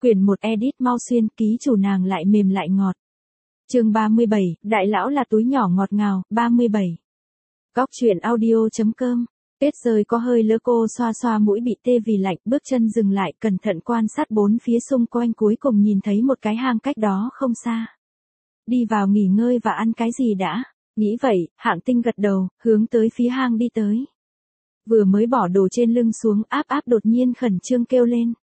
Quyển 1 edit mau xuyên, ký chủ nàng lại mềm lại ngọt. Chương 37, đại lão là túi nhỏ ngọt ngào, 37. Góc truyện audio.com. Tuyết rơi có hơi lỡ, cô xoa xoa mũi bị tê vì lạnh, bước chân dừng lại, cẩn thận quan sát bốn phía xung quanh, cuối cùng nhìn thấy một cái hang cách đó không xa. Đi vào nghỉ ngơi và ăn cái gì đã? Nghĩ vậy, Hạng Tinh gật đầu, hướng tới phía hang đi tới. Vừa mới bỏ đồ trên lưng xuống, áp áp đột nhiên khẩn trương kêu lên.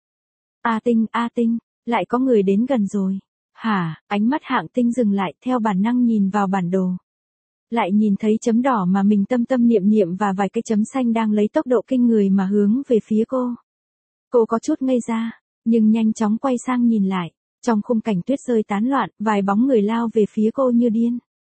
A Tinh, lại có người đến gần rồi. Hả? Ánh mắt Hạng Tinh dừng lại, theo bản năng nhìn vào bản đồ. Lại nhìn thấy chấm đỏ mà mình tâm niệm và vài cái chấm xanh đang lấy tốc độ kinh người mà hướng về phía cô. Cô có chút ngây ra, nhưng nhanh chóng quay sang nhìn lại. Trong khung cảnh tuyết rơi tán loạn, vài bóng người lao về phía cô như điên.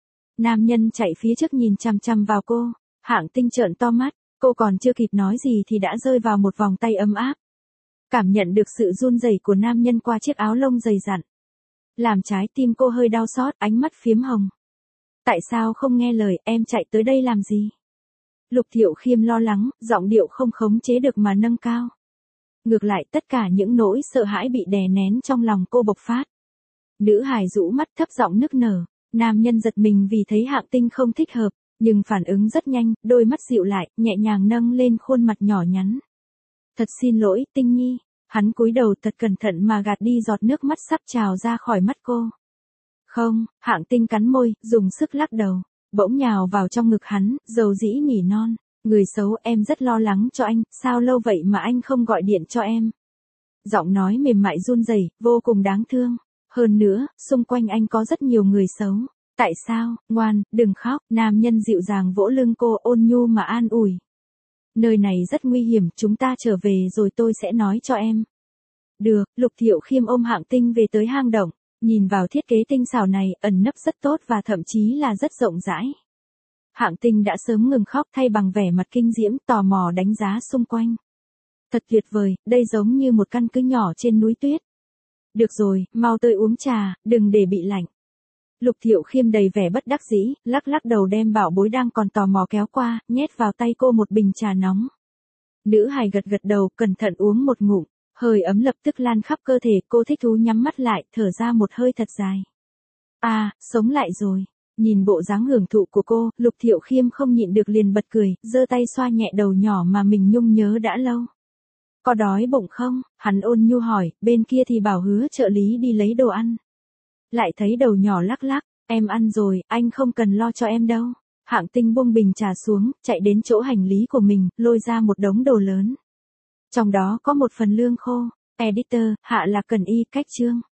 Nam nhân chạy phía trước nhìn chằm chằm vào cô. Hạng Tinh trợn to mắt, cô còn chưa kịp nói gì thì đã rơi vào một vòng tay ấm áp. Cảm nhận được sự run rẩy của nam nhân qua chiếc áo lông dày dặn. Làm trái tim cô hơi đau xót, ánh mắt phiếm hồng. Tại sao không nghe lời, em chạy tới đây làm gì? Lục Thiệu Khiêm lo lắng, giọng điệu không khống chế được mà nâng cao. Ngược lại tất cả những nỗi sợ hãi bị đè nén trong lòng cô bộc phát. Nữ hài rũ mắt thấp giọng nức nở, nam nhân giật mình vì thấy Hạng Tinh không thích hợp, nhưng phản ứng rất nhanh, đôi mắt dịu lại, nhẹ nhàng nâng lên khuôn mặt nhỏ nhắn. Thật xin lỗi, Tinh Nhi. Hắn cúi đầu thật cẩn thận mà gạt đi giọt nước mắt sắp trào ra khỏi mắt cô. Không, Hạng Tinh cắn môi, dùng sức lắc đầu, bỗng nhào vào trong ngực hắn, dầu dĩ nỉ non. Người xấu, em rất lo lắng cho anh, sao lâu vậy mà anh không gọi điện cho em? Giọng nói mềm mại run rẩy, vô cùng đáng thương. Hơn nữa, xung quanh anh có rất nhiều người xấu. Tại sao? Ngoan, đừng khóc. Nam nhân dịu dàng vỗ lưng cô, ôn nhu mà an ủi. Nơi này rất nguy hiểm, chúng ta trở về rồi tôi sẽ nói cho em. Được, Lục Thiệu Khiêm ôm Hạng Tinh về tới hang động, nhìn vào thiết kế tinh xảo này, ẩn nấp rất tốt và thậm chí là rất rộng rãi. Hạng Tinh đã sớm ngừng khóc, thay bằng vẻ mặt kinh diễm, tò mò đánh giá xung quanh. Thật tuyệt vời, đây giống như một căn cứ nhỏ trên núi tuyết. Được rồi, mau tới uống trà, đừng để bị lạnh. Lục Thiệu Khiêm đầy vẻ bất đắc dĩ, lắc đầu đem bảo bối đang còn tò mò kéo qua, nhét vào tay cô một bình trà nóng. Nữ hài gật đầu, cẩn thận uống một ngụm, hơi ấm lập tức lan khắp cơ thể, cô thích thú nhắm mắt lại, thở ra một hơi thật dài. À, sống lại rồi. Nhìn bộ dáng hưởng thụ của cô, Lục Thiệu Khiêm không nhịn được liền bật cười, giơ tay xoa nhẹ đầu nhỏ mà mình nhung nhớ đã lâu. Có đói bụng không? Hắn ôn nhu hỏi, bên kia thì bảo hứa trợ lý đi lấy đồ ăn. Lại thấy đầu nhỏ lắc, em ăn rồi, anh không cần lo cho em đâu. Hạng Tinh buông bình trà xuống, chạy đến chỗ hành lý của mình, lôi ra một đống đồ lớn. Trong đó có một phần lương khô. Editor, hạ là cần y cách chương.